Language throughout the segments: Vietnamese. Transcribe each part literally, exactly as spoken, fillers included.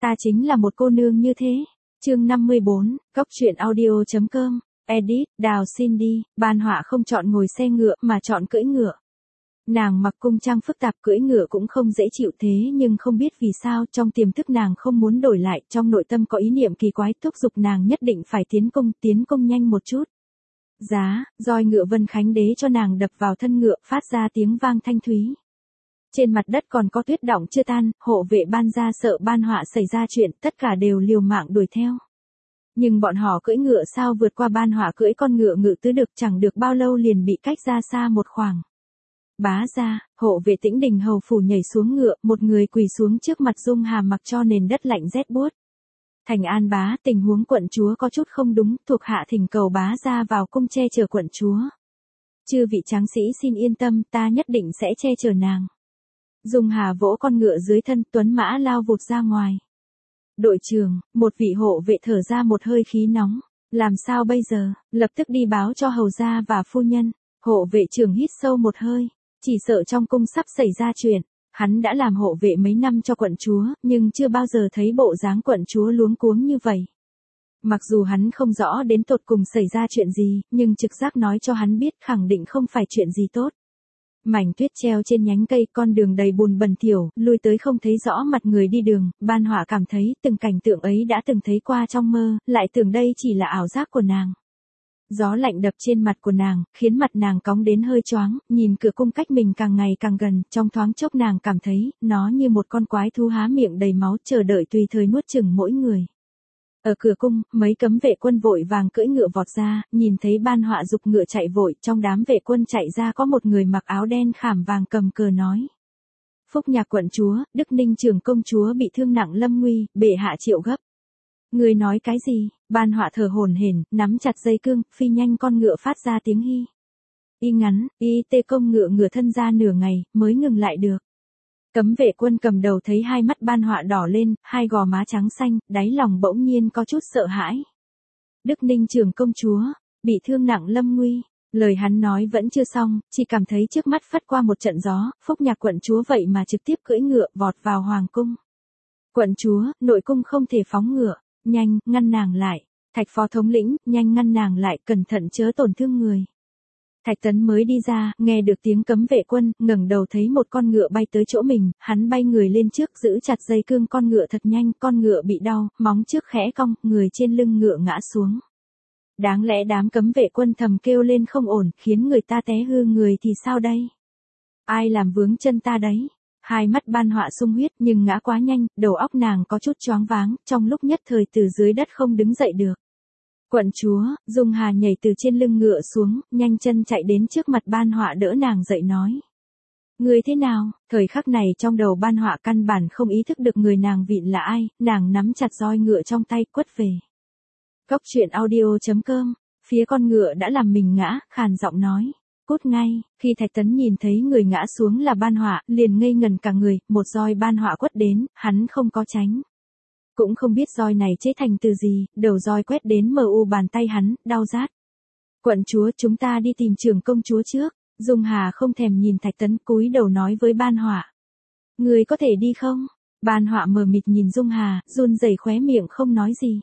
Ta chính là một cô nương như thế. Chương năm mươi bốn, Cốc truyện audio.com, edit, Đào Cindy, Ban Họa không chọn ngồi xe ngựa mà chọn cưỡi ngựa. Nàng mặc cung trang phức tạp cưỡi ngựa cũng không dễ chịu thế nhưng không biết vì sao trong tiềm thức nàng không muốn đổi lại, trong nội tâm có ý niệm kỳ quái thúc giục nàng nhất định phải tiến công, tiến công nhanh một chút. Giá, roi ngựa Vân Khánh Đế cho nàng đập vào thân ngựa phát ra tiếng vang thanh thúy. Trên mặt đất còn có tuyết đọng chưa tan, hộ vệ Ban gia sợ Ban Họa xảy ra chuyện, tất cả đều liều mạng đuổi theo. Nhưng bọn họ cưỡi ngựa sao vượt qua Ban Họa cưỡi con ngựa ngự tứ được chẳng được bao lâu liền bị cách ra xa một khoảng. Bá gia, hộ vệ Tĩnh Đình hầu phủ nhảy xuống ngựa, một người quỳ xuống trước mặt Dung Hà mặc cho nền đất lạnh rét buốt. Thành An bá, tình huống quận chúa có chút không đúng, thuộc hạ thỉnh cầu bá gia vào cung che chở quận chúa. Chư vị tráng sĩ xin yên tâm, ta nhất định sẽ che chở nàng. Dung Hà vỗ con ngựa dưới thân, tuấn mã lao vụt ra ngoài. Đội trưởng, một vị hộ vệ thở ra một hơi khí nóng, làm sao bây giờ, lập tức đi báo cho hầu gia và phu nhân. Hộ vệ trưởng hít sâu một hơi, chỉ sợ trong cung sắp xảy ra chuyện. Hắn đã làm hộ vệ mấy năm cho quận chúa, nhưng chưa bao giờ thấy bộ dáng quận chúa luống cuống như vậy. Mặc dù hắn không rõ đến tột cùng xảy ra chuyện gì, nhưng trực giác nói cho hắn biết khẳng định không phải chuyện gì tốt. Mảnh tuyết treo trên nhánh cây, con đường đầy bùn bẩn thỉu, lui tới không thấy rõ mặt người đi đường, Ban Họa cảm thấy từng cảnh tượng ấy đã từng thấy qua trong mơ, lại tưởng đây chỉ là ảo giác của nàng. Gió lạnh đập trên mặt của nàng, khiến mặt nàng cong đến hơi choáng, nhìn cửa cung cách mình càng ngày càng gần, trong thoáng chốc nàng cảm thấy, nó như một con quái thú há miệng đầy máu chờ đợi tùy thời nuốt chửng mỗi người. Ở cửa cung, mấy cấm vệ quân vội vàng cưỡi ngựa vọt ra, nhìn thấy Ban Họa giục ngựa chạy vội, trong đám vệ quân chạy ra có một người mặc áo đen khảm vàng cầm cờ nói. Phúc nhạc quận chúa, Đức Ninh trưởng công chúa bị thương nặng lâm nguy, bệ hạ triệu gấp. Người nói cái gì? Ban Họa thở hổn hển, nắm chặt dây cương, phi nhanh con ngựa phát ra tiếng hi. Y ngắn, y tê công ngựa ngửa thân ra nửa ngày, mới ngừng lại được. Cấm vệ quân cầm đầu thấy hai mắt Ban Họa đỏ lên, hai gò má trắng xanh, đáy lòng bỗng nhiên có chút sợ hãi. Đức Ninh trưởng công chúa, bị thương nặng lâm nguy. Lời hắn nói vẫn chưa xong, chỉ cảm thấy trước mắt phất qua một trận gió, Phúc nhạc quận chúa vậy mà trực tiếp cưỡi ngựa vọt vào hoàng cung. Quận chúa, nội cung không thể phóng ngựa. Nhanh, ngăn nàng lại. Thạch phó thống lĩnh, nhanh ngăn nàng lại, cẩn thận chớ tổn thương người. Thạch Tấn mới đi ra, nghe được tiếng cấm vệ quân, ngẩng đầu thấy một con ngựa bay tới chỗ mình, hắn bay người lên trước giữ chặt dây cương con ngựa thật nhanh, con ngựa bị đau, móng trước khẽ cong, người trên lưng ngựa ngã xuống. Đáng lẽ đám cấm vệ quân thầm kêu lên không ổn, khiến người ta té hư người thì sao đây? Ai làm vướng chân ta đấy? Hai mắt Ban Họa sung huyết nhưng ngã quá nhanh, đầu óc nàng có chút choáng váng, trong lúc nhất thời từ dưới đất không đứng dậy được. Quận chúa, Dung Hà nhảy từ trên lưng ngựa xuống, nhanh chân chạy đến trước mặt Ban Họa đỡ nàng dậy nói. Người thế nào? Thời khắc này trong đầu Ban Họa căn bản không ý thức được người nàng vịn là ai, nàng nắm chặt roi ngựa trong tay quất về. Cốc truyện audio.com, phía con ngựa đã làm mình ngã, khàn giọng nói. Cút ngay, khi Thạch Tấn nhìn thấy người ngã xuống là Ban Họa, liền ngây ngần cả người, một roi Ban Họa quất đến, hắn không có tránh. Cũng không biết roi này chế thành từ gì, đầu roi quét đến mờ u bàn tay hắn, đau rát. Quận chúa, chúng ta đi tìm trưởng công chúa trước. Dung Hà không thèm nhìn Thạch Tấn, cúi đầu nói với Ban Họa. Người có thể đi không? Ban Họa mờ mịt nhìn Dung Hà, run rẩy khóe miệng không nói gì.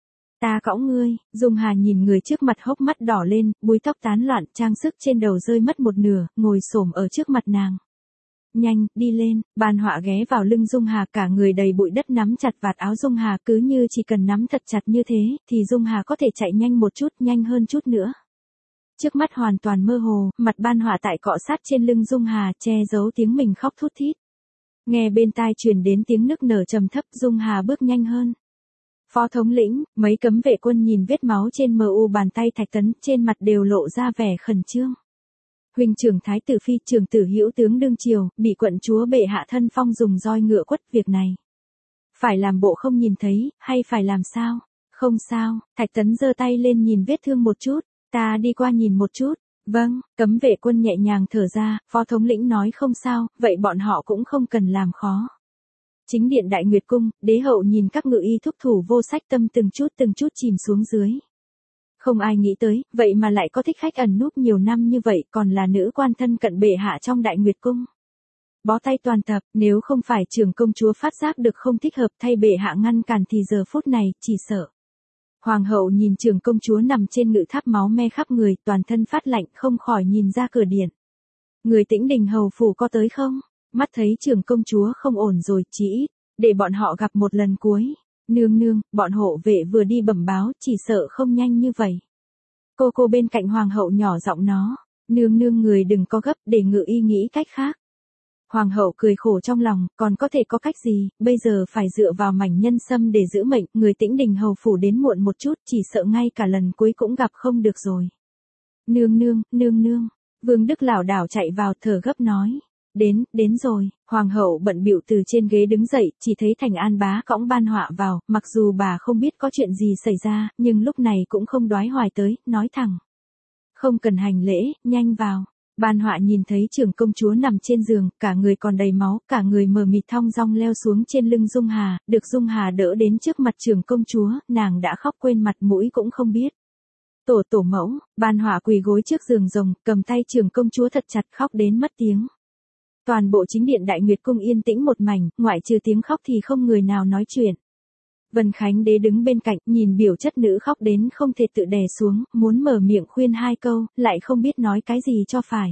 Ta cõng ngươi. Dung Hà nhìn người trước mặt hốc mắt đỏ lên, búi tóc tán loạn, trang sức trên đầu rơi mất một nửa, ngồi xổm ở trước mặt nàng. Nhanh, đi lên. Ban Họa ghé vào lưng Dung Hà, cả người đầy bụi đất nắm chặt vạt áo Dung Hà, cứ như chỉ cần nắm thật chặt như thế, thì Dung Hà có thể chạy nhanh một chút, nhanh hơn chút nữa. Trước mắt hoàn toàn mơ hồ, mặt Ban Họa tại cọ sát trên lưng Dung Hà, che giấu tiếng mình khóc thút thít. Nghe bên tai truyền đến tiếng nức nở trầm thấp, Dung Hà bước nhanh hơn. Phó thống lĩnh, mấy cấm vệ quân nhìn vết máu trên mờ u bàn tay Thạch Tấn, trên mặt đều lộ ra vẻ khẩn trương. Huynh trưởng thái tử phi, trưởng tử hữu tướng đương triều, bị quận chúa bệ hạ thân phong dùng roi ngựa quất, việc này. Phải làm bộ không nhìn thấy, hay phải làm sao? Không sao, Thạch Tấn giơ tay lên nhìn vết thương một chút, ta đi qua nhìn một chút. Vâng, cấm vệ quân nhẹ nhàng thở ra, phó thống lĩnh nói không sao, vậy bọn họ cũng không cần làm khó. Chính điện Đại Nguyệt Cung, đế hậu nhìn các ngự y thúc thủ vô sách tâm từng chút từng chút chìm xuống dưới. Không ai nghĩ tới, vậy mà lại có thích khách ẩn núp nhiều năm như vậy, còn là nữ quan thân cận bệ hạ trong Đại Nguyệt Cung. Bó tay toàn tập, nếu không phải trưởng công chúa phát giác được không thích hợp thay bệ hạ ngăn cản thì giờ phút này, chỉ sợ. Hoàng hậu nhìn trưởng công chúa nằm trên ngự tháp máu me khắp người, toàn thân phát lạnh không khỏi nhìn ra cửa điện. Người Tĩnh Đình hầu phủ có tới không? Mắt thấy trưởng công chúa không ổn rồi, chỉ ít, để bọn họ gặp một lần cuối. Nương nương, bọn hộ vệ vừa đi bẩm báo, chỉ sợ không nhanh như vậy. Cô cô bên cạnh hoàng hậu nhỏ giọng nó, nương nương người đừng có gấp, để ngự y nghĩ cách khác. Hoàng hậu cười khổ trong lòng, còn có thể có cách gì, bây giờ phải dựa vào mảnh nhân sâm để giữ mệnh, người Tĩnh Đình hầu phủ đến muộn một chút, chỉ sợ ngay cả lần cuối cũng gặp không được rồi. Nương nương, nương nương, Vương Đức lảo đảo chạy vào thở gấp nói. Đến, đến rồi, hoàng hậu bận bịu từ trên ghế đứng dậy, chỉ thấy Thành An bá cõng Ban Họa vào, mặc dù bà không biết có chuyện gì xảy ra, nhưng lúc này cũng không đoái hoài tới, nói thẳng. Không cần hành lễ, nhanh vào. Ban Họa nhìn thấy trưởng công chúa nằm trên giường, cả người còn đầy máu, cả người mờ mịt thong dong leo xuống trên lưng Dung Hà, được Dung Hà đỡ đến trước mặt trưởng công chúa, nàng đã khóc quên mặt mũi cũng không biết. Tổ tổ mẫu, Ban Họa quỳ gối trước giường rồng, cầm tay trưởng công chúa thật chặt khóc đến mất tiếng. Toàn bộ chính điện Đại Nguyệt cung yên tĩnh một mảnh, ngoại trừ tiếng khóc thì không người nào nói chuyện. Vân Khánh Đế đứng bên cạnh, nhìn biểu chất nữ khóc đến không thể tự đè xuống, muốn mở miệng khuyên hai câu, lại không biết nói cái gì cho phải.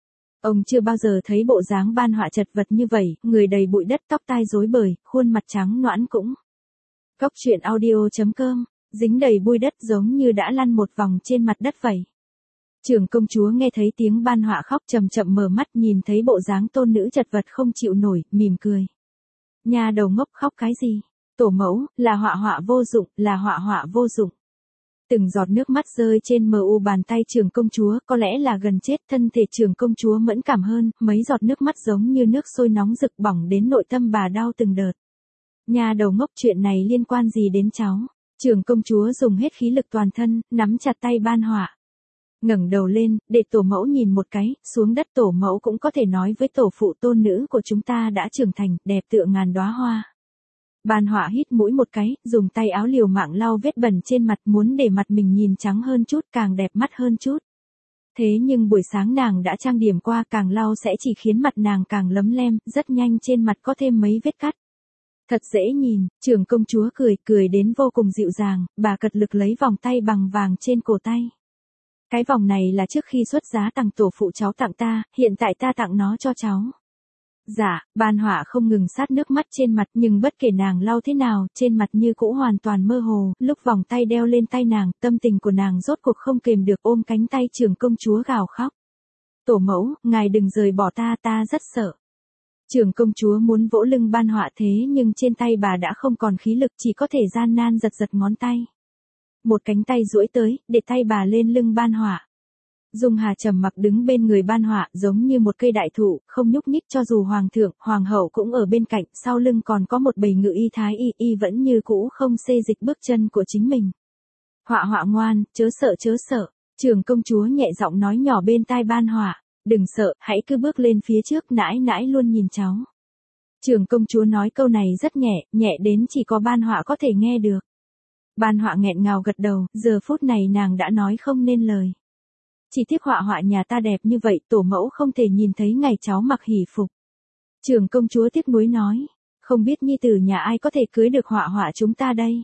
Ông chưa bao giờ thấy bộ dáng Ban Họa chật vật như vậy, người đầy bụi đất, tóc tai rối bời, khuôn mặt trắng nõn cũng. Cốc truyện audio chấm com, dính đầy bụi đất giống như đã lăn một vòng trên mặt đất vậy. Trưởng công chúa nghe thấy tiếng Ban Họa khóc chậm chậm mở mắt, nhìn thấy bộ dáng tôn nữ chật vật không chịu nổi, mỉm cười. Nhà đầu ngốc khóc cái gì? Tổ mẫu, là Họa Họa vô dụng, là Họa Họa vô dụng. Từng giọt nước mắt rơi trên mờ u bàn tay trưởng công chúa, có lẽ là gần chết, thân thể trưởng công chúa mẫn cảm hơn, mấy giọt nước mắt giống như nước sôi nóng rực bỏng đến nội tâm bà đau từng đợt. Nhà đầu ngốc, chuyện này liên quan gì đến cháu? Trưởng công chúa dùng hết khí lực toàn thân, nắm chặt tay Ban Họa. Ngẩng đầu lên, để tổ mẫu nhìn một cái, xuống đất tổ mẫu cũng có thể nói với tổ phụ tôn nữ của chúng ta đã trưởng thành, đẹp tựa ngàn đóa hoa. Ban Họa hít mũi một cái, dùng tay áo liều mạng lau vết bẩn trên mặt, muốn để mặt mình nhìn trắng hơn chút, càng đẹp mắt hơn chút. Thế nhưng buổi sáng nàng đã trang điểm qua, càng lau sẽ chỉ khiến mặt nàng càng lấm lem, rất nhanh trên mặt có thêm mấy vết cắt. Thật dễ nhìn, trưởng công chúa cười, cười đến vô cùng dịu dàng, bà cật lực lấy vòng tay bằng vàng trên cổ tay. Cái vòng này là trước khi xuất giá tặng tổ phụ cháu tặng ta, hiện tại ta tặng nó cho cháu. Dạ, Ban Họa không ngừng sát nước mắt trên mặt, nhưng bất kể nàng lau thế nào, trên mặt như cũ hoàn toàn mơ hồ, lúc vòng tay đeo lên tay nàng, tâm tình của nàng rốt cuộc không kềm được, ôm cánh tay trưởng công chúa gào khóc. Tổ mẫu, ngài đừng rời bỏ ta, ta rất sợ. Trưởng công chúa muốn vỗ lưng Ban Họa thế nhưng trên tay bà đã không còn khí lực, chỉ có thể gian nan giật giật ngón tay. Một cánh tay duỗi tới, để tay bà lên lưng Ban Họa. Dung Hà trầm mặc đứng bên người Ban Họa, giống như một cây đại thụ, không nhúc nhích, cho dù hoàng thượng, hoàng hậu cũng ở bên cạnh, sau lưng còn có một bầy ngự y thái y, y vẫn như cũ không xê dịch bước chân của chính mình. Họa Họa ngoan, chớ sợ chớ sợ, trưởng công chúa nhẹ giọng nói nhỏ bên tai Ban Họa, đừng sợ, hãy cứ bước lên phía trước, nãi nãi luôn nhìn cháu. Trưởng công chúa nói câu này rất nhẹ, nhẹ đến chỉ có Ban Họa có thể nghe được. Ban Họa nghẹn ngào gật đầu, giờ phút này nàng đã nói không nên lời. Chỉ tiếc Họa Họa nhà ta đẹp như vậy, tổ mẫu không thể nhìn thấy ngày cháu mặc hỷ phục. Trưởng công chúa tiếc nuối nói, không biết nhi tử nhà ai có thể cưới được Họa Họa chúng ta đây.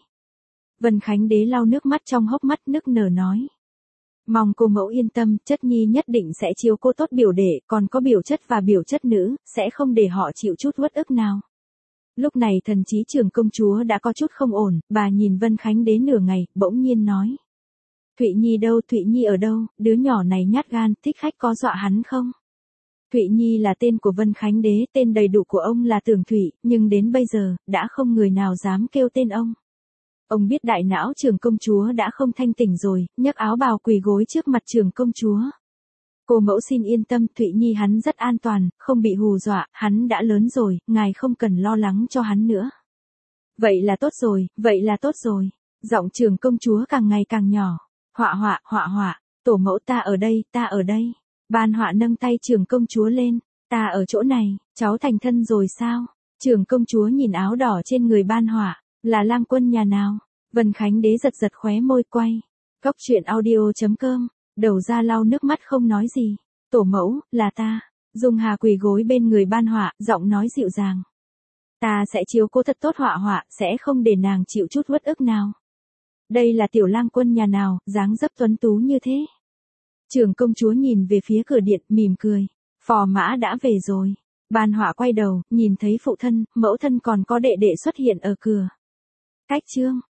Vân Khánh Đế lau nước mắt trong hốc mắt, nức nở nói. Mong cô mẫu yên tâm, chất nhi nhất định sẽ chiếu cô tốt biểu đệ, còn có biểu chất và biểu chất nữ, sẽ không để họ chịu chút uất ức nào. Lúc này thần trí trưởng công chúa đã có chút không ổn, bà nhìn Vân Khánh Đế nửa ngày, bỗng nhiên nói. Thụy Nhi đâu, Thụy Nhi ở đâu, đứa nhỏ này nhát gan, thích khách có dọa hắn không? Thụy Nhi là tên của Vân Khánh Đế, tên đầy đủ của ông là Tưởng Thụy, nhưng đến bây giờ, đã không người nào dám kêu tên ông. Ông biết đại não trưởng công chúa đã không thanh tỉnh rồi, nhấc áo bào quỳ gối trước mặt trưởng công chúa. Cô mẫu xin yên tâm, Thụy Nhi hắn rất an toàn, không bị hù dọa, hắn đã lớn rồi, ngài không cần lo lắng cho hắn nữa. Vậy là tốt rồi, vậy là tốt rồi. Giọng trưởng công chúa càng ngày càng nhỏ. Họa Họa, Họa Họa, tổ mẫu ta ở đây, ta ở đây. Ban Họa nâng tay trưởng công chúa lên, ta ở chỗ này, cháu thành thân rồi sao? Trưởng công chúa nhìn áo đỏ trên người Ban Họa, là lang quân nhà nào? Vân Khánh Đế giật giật khóe môi quay. Cốc truyện audio chấm com, đầu ra lau nước mắt không nói gì. Tổ mẫu, là ta. Dung Hà quỳ gối bên người Ban Họa, giọng nói dịu dàng. Ta sẽ chiếu cố thật tốt Họa Họa, sẽ không để nàng chịu chút uất ức nào. Đây là tiểu lang quân nhà nào, dáng dấp tuấn tú như thế. Trưởng công chúa nhìn về phía cửa điện, mỉm cười. Phò mã đã về rồi. Ban Họa quay đầu, nhìn thấy phụ thân, mẫu thân còn có đệ đệ xuất hiện ở cửa. Cách chương.